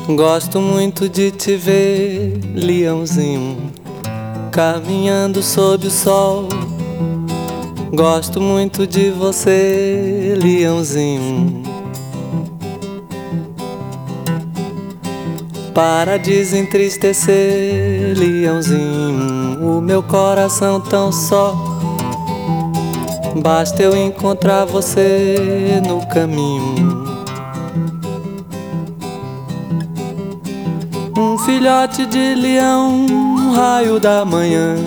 Gosto muito de te ver, leãozinho, caminhando sob o sol. Gosto muito de você, leãozinho. Para desentristecer, leãozinho, o meu coração tão só. Basta eu encontrar você no caminho. Um filhote de leão, um raio da manhã,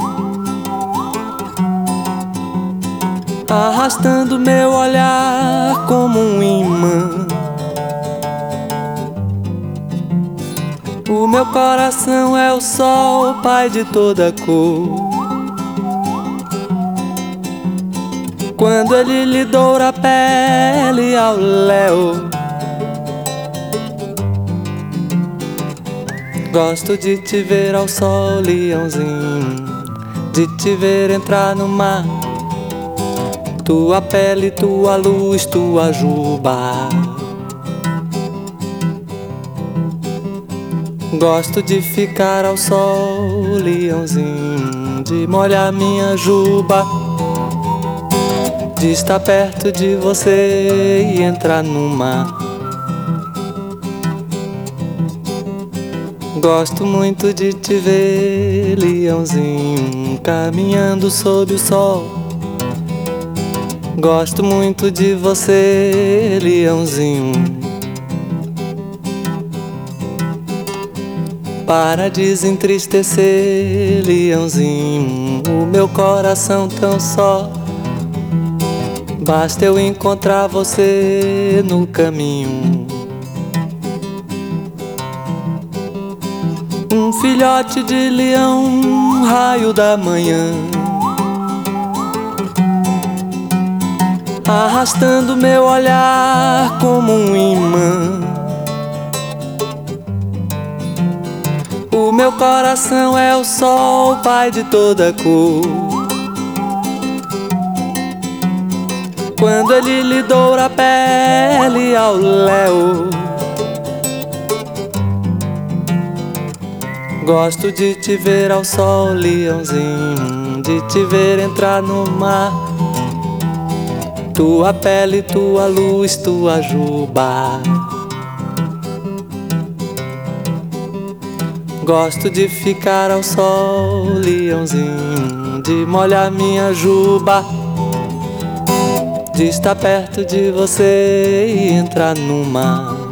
arrastando meu olhar como um imã. O meu coração é o sol, pai de toda cor. Quando ele lhe doura a pele ao léu, gosto de te ver ao sol, leãozinho, de te ver entrar no mar. Tua pele, tua luz, tua juba. Gosto de ficar ao sol, leãozinho, de molhar minha juba, de estar perto de você e entrar no mar. Gosto muito de te ver, leãozinho, caminhando sob o sol. Gosto muito de você, leãozinho. Para desentristecer, leãozinho, o meu coração tão só. Basta eu encontrar você no caminho. Um filhote de leão, um raio da manhã, arrastando meu olhar como um imã. O meu coração é o sol, pai de toda cor. Quando ele lhe doura a pele ao léu, gosto de te ver ao sol, leãozinho, de te ver entrar no mar. Tua pele, tua luz, tua juba. Gosto de ficar ao sol, leãozinho, de molhar minha juba, de estar perto de você e entrar no mar.